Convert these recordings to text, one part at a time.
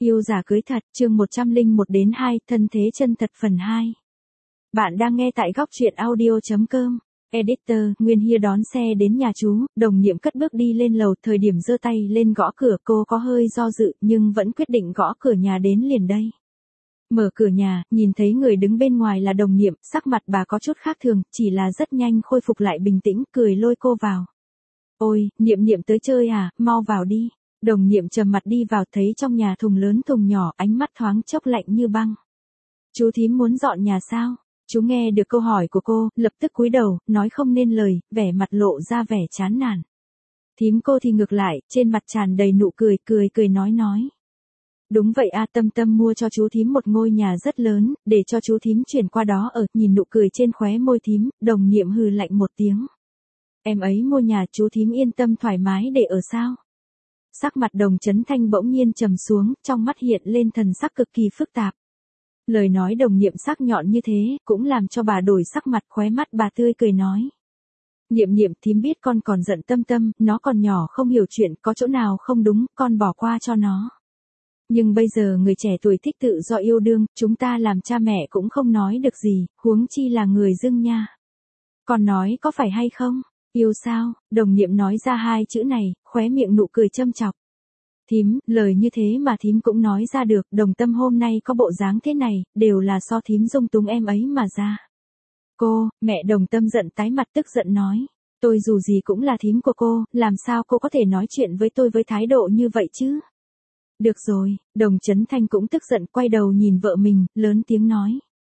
Yêu giả cưới thật, chương 101 đến 2, thân thế chân thật phần 2. Bạn đang nghe tại góc truyện audio.com. Editor, Nguyên Hiên đón xe đến nhà chú, đồng nhiệm cất bước đi lên lầu, thời điểm giơ tay lên gõ cửa, cô có hơi do dự, nhưng vẫn quyết định gõ cửa nhà đến liền đây. Mở cửa nhà, nhìn thấy người đứng bên ngoài là đồng nhiệm, sắc mặt bà có chút khác thường, chỉ là rất nhanh khôi phục lại bình tĩnh, cười lôi cô vào. Ôi, Niệm Niệm tới chơi à, mau vào đi. Đồng nhiệm trầm mặt đi vào, thấy trong nhà thùng lớn thùng nhỏ, ánh mắt thoáng chốc lạnh như băng. Chú thím muốn dọn nhà sao? Chú nghe được câu hỏi của cô, lập tức cúi đầu, nói không nên lời, vẻ mặt lộ ra vẻ chán nản. Thím cô thì ngược lại, trên mặt tràn đầy nụ cười, cười nói. Đúng vậy à, Tâm Tâm mua cho chú thím một ngôi nhà rất lớn, để cho chú thím chuyển qua đó ở, nhìn nụ cười trên khóe môi thím, đồng nhiệm hừ lạnh một tiếng. Em ấy mua nhà chú thím yên tâm thoải mái để ở sao? Sắc mặt Đồng Chấn Thanh bỗng nhiên trầm xuống, trong mắt hiện lên thần sắc cực kỳ phức tạp. Lời nói đồng nhiệm sắc nhọn như thế, cũng làm cho bà đổi sắc mặt, khóe mắt bà tươi cười nói. Niệm thím biết con còn giận Tâm Tâm, nó còn nhỏ không hiểu chuyện, có chỗ nào không đúng, con bỏ qua cho nó. Nhưng bây giờ người trẻ tuổi thích tự do yêu đương, chúng ta làm cha mẹ cũng không nói được gì, huống chi là người dưng nha. Con nói có phải hay không? Yêu sao? Đồng nhiệm nói ra hai chữ này, khóe miệng nụ cười châm chọc. Thím, lời như thế mà thím cũng nói ra được, Đồng Tâm hôm nay có bộ dáng thế này, đều là do thím dung túng em ấy mà ra. Cô, mẹ Đồng Tâm giận tái mặt tức giận nói. Tôi dù gì cũng là thím của cô, làm sao cô có thể nói chuyện với tôi với thái độ như vậy chứ? Được rồi, Đồng Chấn Thanh cũng tức giận quay đầu nhìn vợ mình, lớn tiếng nói.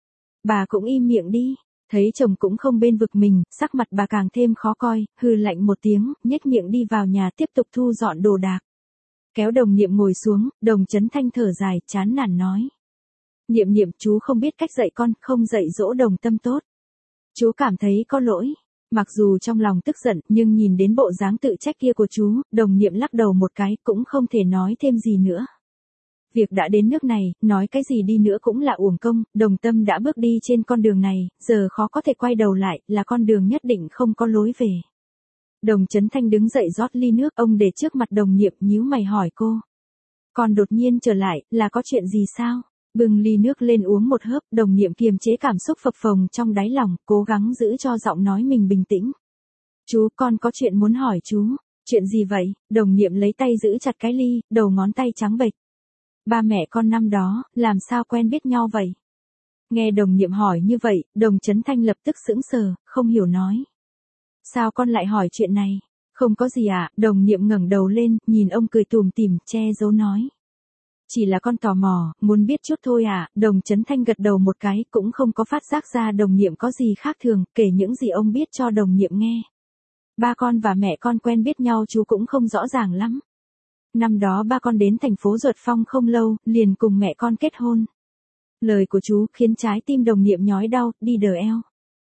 Bà cũng im miệng đi. Thấy chồng cũng không bên vực mình, sắc mặt bà càng thêm khó coi, hừ lạnh một tiếng, nhếch miệng đi vào nhà tiếp tục thu dọn đồ đạc. Kéo đồng nhiệm ngồi xuống, Đồng Chấn Thanh thở dài, chán nản nói. Niệm, chú không biết cách dạy con, không dạy dỗ Đồng Tâm tốt. Chú cảm thấy có lỗi. Mặc dù trong lòng tức giận, nhưng nhìn đến bộ dáng tự trách kia của chú, đồng nhiệm lắc đầu một cái, cũng không thể nói thêm gì nữa. Việc đã đến nước này, nói cái gì đi nữa cũng là uổng công, Đồng Tâm đã bước đi trên con đường này, giờ khó có thể quay đầu lại, là con đường nhất định không có lối về. Đồng Chấn Thanh đứng dậy rót ly nước, ông để trước mặt đồng nhiệm, nhíu mày hỏi cô. Còn đột nhiên trở lại, là có chuyện gì sao? Bưng ly nước lên uống một hớp, đồng nhiệm kiềm chế cảm xúc phập phồng trong đáy lòng, cố gắng giữ cho giọng nói mình bình tĩnh. Chú, con có chuyện muốn hỏi chú. Chuyện gì vậy? Đồng nhiệm lấy tay giữ chặt cái ly, đầu ngón tay trắng bệch. Ba mẹ con năm đó, làm sao quen biết nhau vậy? Nghe đồng nhiệm hỏi như vậy, Đồng Chấn Thanh lập tức sững sờ, không hiểu nói. Sao con lại hỏi chuyện này? Không có gì ạ, đồng nhiệm ngẩng đầu lên, nhìn ông cười tủm tỉm, che giấu nói. Chỉ là con tò mò, muốn biết chút thôi ạ, Đồng Chấn Thanh gật đầu một cái, cũng không có phát giác ra đồng nhiệm có gì khác thường, kể những gì ông biết cho đồng nhiệm nghe. Ba con và mẹ con quen biết nhau chú cũng không rõ ràng lắm. Năm đó ba con đến thành phố Duật Phong không lâu, liền cùng mẹ con kết hôn. Lời của chú khiến trái tim đồng nhiệm nhói đau, đi đờ eo.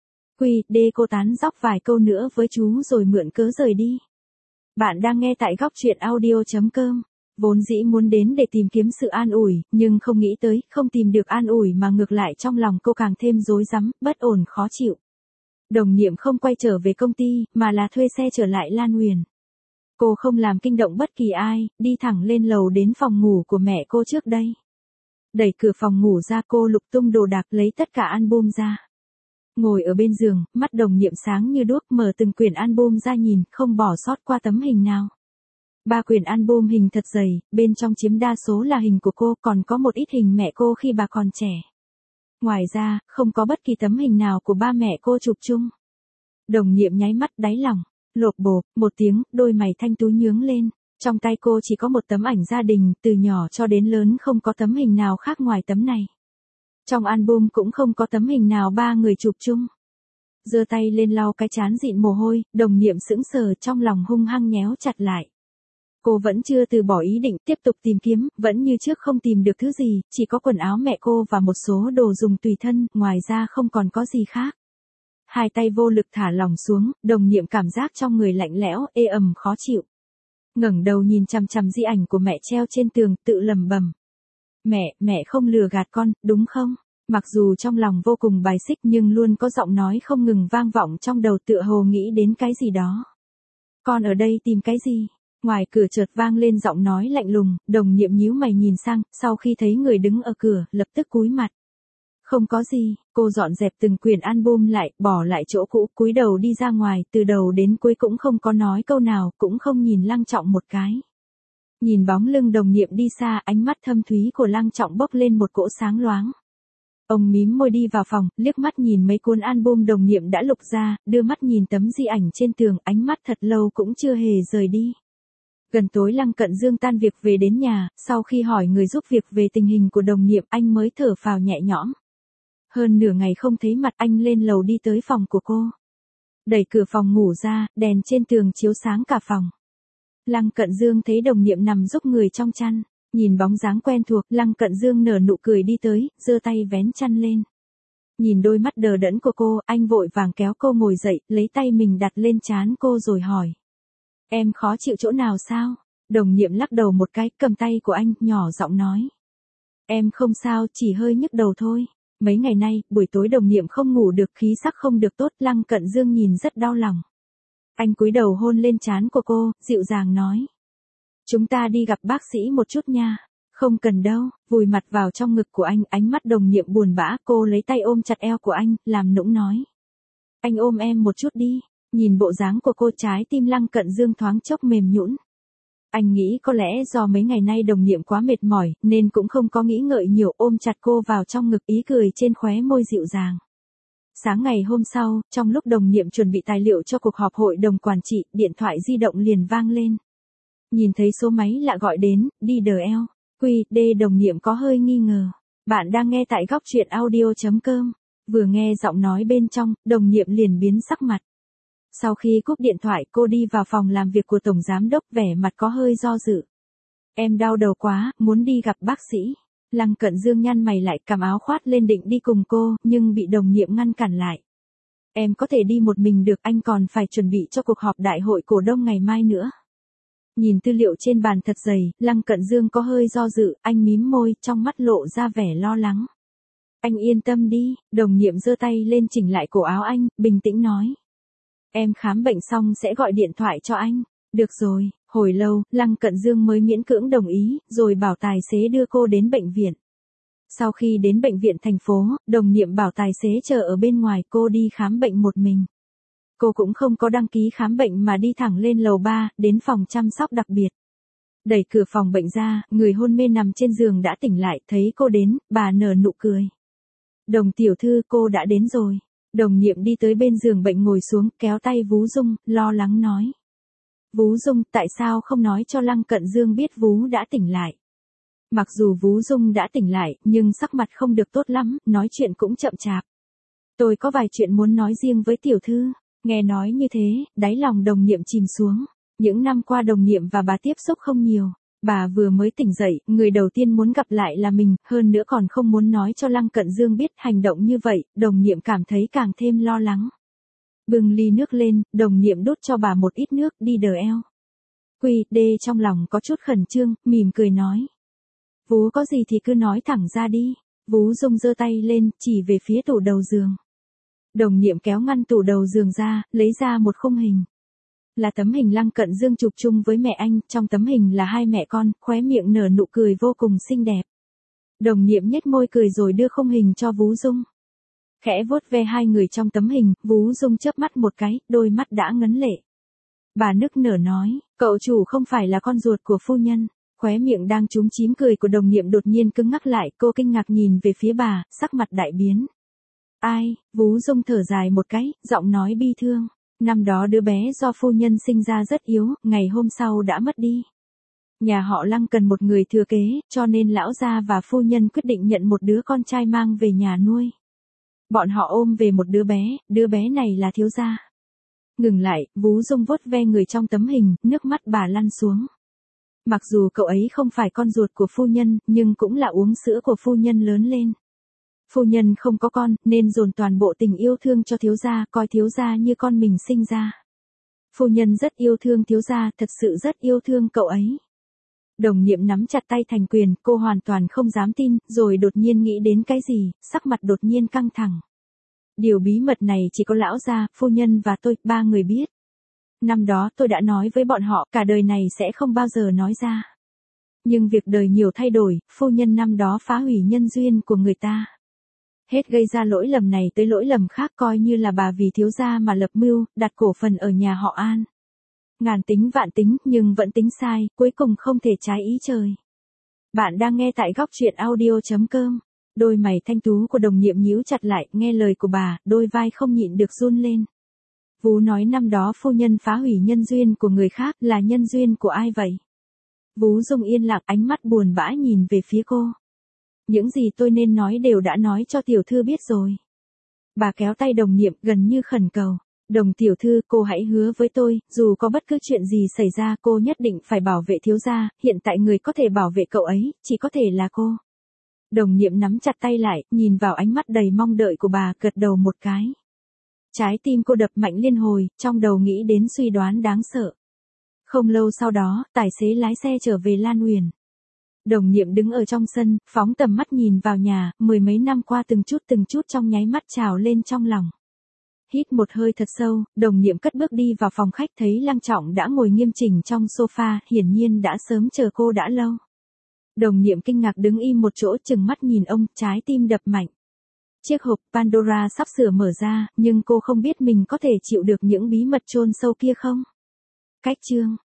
Cô tán dóc vài câu nữa với chú rồi mượn cớ rời đi. Bạn đang nghe tại góc truyện audio.com. Vốn dĩ muốn đến để tìm kiếm sự an ủi, nhưng không nghĩ tới, không tìm được an ủi mà ngược lại trong lòng cô càng thêm rối rắm, bất ổn khó chịu. Đồng nhiệm không quay trở về công ty, mà là thuê xe trở lại Lan Huyền. Cô không làm kinh động bất kỳ ai, đi thẳng lên lầu đến phòng ngủ của mẹ cô trước đây. Đẩy cửa phòng ngủ ra, cô lục tung đồ đạc, lấy tất cả album ra. Ngồi ở bên giường, mắt đồng nhiệm sáng như đuốc, mở từng quyển album ra nhìn, không bỏ sót qua tấm hình nào. 3 quyển album hình thật dày, bên trong chiếm đa số là hình của cô, còn có một ít hình mẹ cô khi bà còn trẻ. Ngoài ra, không có bất kỳ tấm hình nào của ba mẹ cô chụp chung. Đồng nhiệm nháy mắt đáy lòng, lộp bộp, một tiếng, đôi mày thanh tú nhướng lên. Trong tay cô chỉ có một tấm ảnh gia đình, từ nhỏ cho đến lớn không có tấm hình nào khác ngoài tấm này. Trong album cũng không có tấm hình nào ba người chụp chung. Giơ tay lên lau cái trán dịn mồ hôi, đồng nhiệm sững sờ, trong lòng hung hăng nhéo chặt lại. Cô vẫn chưa từ bỏ ý định tiếp tục tìm kiếm, vẫn như trước không tìm được thứ gì, chỉ có quần áo mẹ cô và một số đồ dùng tùy thân, ngoài ra không còn có gì khác. Hai tay vô lực thả lỏng xuống, đồng nhiệm cảm giác trong người lạnh lẽo, ê ẩm khó chịu. Ngẩng đầu nhìn chằm chằm di ảnh của mẹ treo trên tường, tự lẩm bẩm. Mẹ không lừa gạt con, đúng không? Mặc dù trong lòng vô cùng bài xích nhưng luôn có giọng nói không ngừng vang vọng trong đầu, tựa hồ nghĩ đến cái gì đó. Con ở đây tìm cái gì? Ngoài cửa chợt vang lên giọng nói lạnh lùng, Đồng Nhiệm nhíu mày nhìn sang, sau khi thấy người đứng ở cửa, lập tức cúi mặt. Không có gì, cô dọn dẹp từng quyển album lại, bỏ lại chỗ cũ, cúi đầu đi ra ngoài, từ đầu đến cuối cũng không có nói câu nào, cũng không nhìn Lăng Trọng một cái. Nhìn bóng lưng Đồng Nhiệm đi xa, ánh mắt thâm thúy của Lăng Trọng bốc lên một cỗ sáng loáng. Ông mím môi đi vào phòng, liếc mắt nhìn mấy cuốn album Đồng Nhiệm đã lục ra, đưa mắt nhìn tấm di ảnh trên tường, ánh mắt thật lâu cũng chưa hề rời đi. Gần tối Lăng Cận Dương tan việc về đến nhà, sau khi hỏi người giúp việc về tình hình của Đồng Nhiệm, anh mới thở phào nhẹ nhõm. Hơn nửa ngày không thấy mặt, anh lên lầu đi tới phòng của cô. Đẩy cửa phòng ngủ ra, đèn trên tường chiếu sáng cả phòng. Lăng Cận Dương thấy Đồng Nhiệm nằm giúp người trong chăn, nhìn bóng dáng quen thuộc, Lăng Cận Dương nở nụ cười đi tới, giơ tay vén chăn lên. Nhìn đôi mắt đờ đẫn của cô, anh vội vàng kéo cô ngồi dậy, lấy tay mình đặt lên trán cô rồi hỏi. Em khó chịu chỗ nào sao? Đồng Nhiệm lắc đầu một cái, cầm tay của anh, nhỏ giọng nói. Em không sao, chỉ hơi nhức đầu thôi. Mấy ngày nay, buổi tối Đồng Nhiệm không ngủ được, khí sắc không được tốt, Lăng Cận Dương nhìn rất đau lòng. Anh cúi đầu hôn lên trán của cô, dịu dàng nói. Chúng ta đi gặp bác sĩ một chút nha. Không cần đâu, vùi mặt vào trong ngực của anh, ánh mắt Đồng Nhiệm buồn bã, cô lấy tay ôm chặt eo của anh, làm nũng nói. Anh ôm em một chút đi. Nhìn bộ dáng của cô, trái tim Lăng Cận Dương thoáng chốc mềm nhũn. Anh nghĩ có lẽ do mấy ngày nay Đồng Nhiệm quá mệt mỏi, nên cũng không có nghĩ ngợi nhiều, ôm chặt cô vào trong ngực, ý cười trên khóe môi dịu dàng. Sáng ngày hôm sau, trong lúc Đồng Nhiệm chuẩn bị tài liệu cho cuộc họp hội đồng quản trị, điện thoại di động liền vang lên. Nhìn thấy số máy lạ gọi đến, DDL, QD, Đồng Nhiệm có hơi nghi ngờ. Bạn đang nghe tại góc truyện audio.com. Vừa nghe giọng nói bên trong, Đồng Nhiệm liền biến sắc mặt. Sau khi cúp điện thoại, cô đi vào phòng làm việc của Tổng Giám đốc, vẻ mặt có hơi do dự. Em đau đầu quá, muốn đi gặp bác sĩ. Lăng Cận Dương nhăn mày lại, cầm áo khoác lên định đi cùng cô, nhưng bị Đồng Nhiệm ngăn cản lại. Em có thể đi một mình được, anh còn phải chuẩn bị cho cuộc họp đại hội cổ đông ngày mai nữa. Nhìn tư liệu trên bàn thật dày, Lăng Cận Dương có hơi do dự, anh mím môi, trong mắt lộ ra vẻ lo lắng. Anh yên tâm đi, Đồng Nhiệm giơ tay lên chỉnh lại cổ áo anh, bình tĩnh nói. Em khám bệnh xong sẽ gọi điện thoại cho anh. Được rồi, hồi lâu, Lăng Cận Dương mới miễn cưỡng đồng ý, rồi bảo tài xế đưa cô đến bệnh viện. Sau khi đến bệnh viện thành phố, Đồng Nhiệm bảo tài xế chờ ở bên ngoài, cô đi khám bệnh một mình. Cô cũng không có đăng ký khám bệnh mà đi thẳng lên lầu 3, đến phòng chăm sóc đặc biệt. Đẩy cửa phòng bệnh ra, người hôn mê nằm trên giường đã tỉnh lại, thấy cô đến, bà nở nụ cười. Đồng tiểu thư, cô đã đến rồi. Đồng Nhiệm đi tới bên giường bệnh ngồi xuống, kéo tay Vú Dung, lo lắng nói. Vú Dung, tại sao không nói cho Lăng Cận Dương biết Vú đã tỉnh lại? Mặc dù Vú Dung đã tỉnh lại, nhưng sắc mặt không được tốt lắm, nói chuyện cũng chậm chạp. Tôi có vài chuyện muốn nói riêng với tiểu thư. Nghe nói như thế, đáy lòng Đồng Nhiệm chìm xuống. Những năm qua Đồng Nhiệm và bà tiếp xúc không nhiều. Bà vừa mới tỉnh dậy, người đầu tiên muốn gặp lại là mình, hơn nữa còn không muốn nói cho Lăng Cận Dương biết. Hành động như vậy, Đồng Nhiệm cảm thấy càng thêm lo lắng. Bưng ly nước lên, Đồng Nhiệm đút cho bà một ít nước, đi đờ eo. QD trong lòng có chút khẩn trương, mỉm cười nói. Vú có gì thì cứ nói thẳng ra đi. Vú Dung giơ tay lên, chỉ về phía tủ đầu giường. Đồng Nhiệm kéo ngăn tủ đầu giường ra, lấy ra một khung hình. Là tấm hình Lăng Cận Dương chụp chung với mẹ anh, trong tấm hình là hai mẹ con, khóe miệng nở nụ cười vô cùng xinh đẹp. Đồng Nhiệm nhếch môi cười rồi đưa khung hình cho Vú Dung. Khẽ vuốt ve hai người trong tấm hình, Vú Dung chớp mắt một cái, đôi mắt đã ngấn lệ. Bà nức nở nói, cậu chủ không phải là con ruột của phu nhân. Khóe miệng đang chúm chím cười của Đồng Nhiệm đột nhiên cứng ngắc lại, cô kinh ngạc nhìn về phía bà, sắc mặt đại biến. Ai? Vú Dung thở dài một cái, giọng nói bi thương. Năm đó đứa bé do phu nhân sinh ra rất yếu, ngày hôm sau đã mất đi. Nhà họ Lăng cần một người thừa kế, cho nên lão gia và phu nhân quyết định nhận một đứa con trai mang về nhà nuôi. Bọn họ ôm về một đứa bé này là thiếu gia. Ngừng lại, Vú Dung vuốt ve người trong tấm hình, nước mắt bà lăn xuống. Mặc dù cậu ấy không phải con ruột của phu nhân, nhưng cũng là uống sữa của phu nhân lớn lên. Phu nhân không có con, nên dồn toàn bộ tình yêu thương cho thiếu gia, coi thiếu gia như con mình sinh ra. Phu nhân rất yêu thương thiếu gia, thật sự rất yêu thương cậu ấy. Đồng Nhiệm nắm chặt tay thành quyền, cô hoàn toàn không dám tin, rồi đột nhiên nghĩ đến cái gì, sắc mặt đột nhiên căng thẳng. Điều bí mật này chỉ có lão gia, phu nhân và tôi, ba người biết. Năm đó tôi đã nói với bọn họ cả đời này sẽ không bao giờ nói ra. Nhưng việc đời nhiều thay đổi, phu nhân năm đó phá hủy nhân duyên của người ta. Hết gây ra lỗi lầm này tới lỗi lầm khác, coi như là bà vì thiếu gia mà lập mưu, đặt cổ phần ở nhà họ An. Ngàn tính vạn tính nhưng vẫn tính sai, cuối cùng không thể trái ý trời. Bạn đang nghe tại góc truyện audio.com. Đôi mày thanh tú của đồng nhiệm nhíu chặt lại, nghe lời của bà, đôi vai không nhịn được run lên. Vú nói năm đó phu nhân phá hủy nhân duyên của người khác, là nhân duyên của ai vậy? Vú Dung yên lặng, ánh mắt buồn bã nhìn về phía cô. Những gì tôi nên nói đều đã nói cho tiểu thư biết rồi. Bà kéo tay đồng niệm gần như khẩn cầu. Đồng tiểu thư, cô hãy hứa với tôi, dù có bất cứ chuyện gì xảy ra cô nhất định phải bảo vệ thiếu gia, hiện tại người có thể bảo vệ cậu ấy, chỉ có thể là cô. Đồng niệm nắm chặt tay lại, nhìn vào ánh mắt đầy mong đợi của bà, gật đầu một cái. Trái tim cô đập mạnh liên hồi, trong đầu nghĩ đến suy đoán đáng sợ. Không lâu sau đó, tài xế lái xe trở về Lan Uyển. Đồng niệm đứng ở trong sân, phóng tầm mắt nhìn vào nhà, mười mấy năm qua từng chút trong nháy mắt trào lên trong lòng. Hít một hơi thật sâu, đồng niệm cất bước đi vào phòng khách, thấy Lăng Trọng đã ngồi nghiêm chỉnh trong sofa, hiển nhiên đã sớm chờ cô đã lâu. Đồng niệm kinh ngạc đứng im một chỗ, chừng mắt nhìn ông, trái tim đập mạnh. Chiếc hộp Pandora sắp sửa mở ra, nhưng cô không biết mình có thể chịu được những bí mật chôn sâu kia không? Cách chương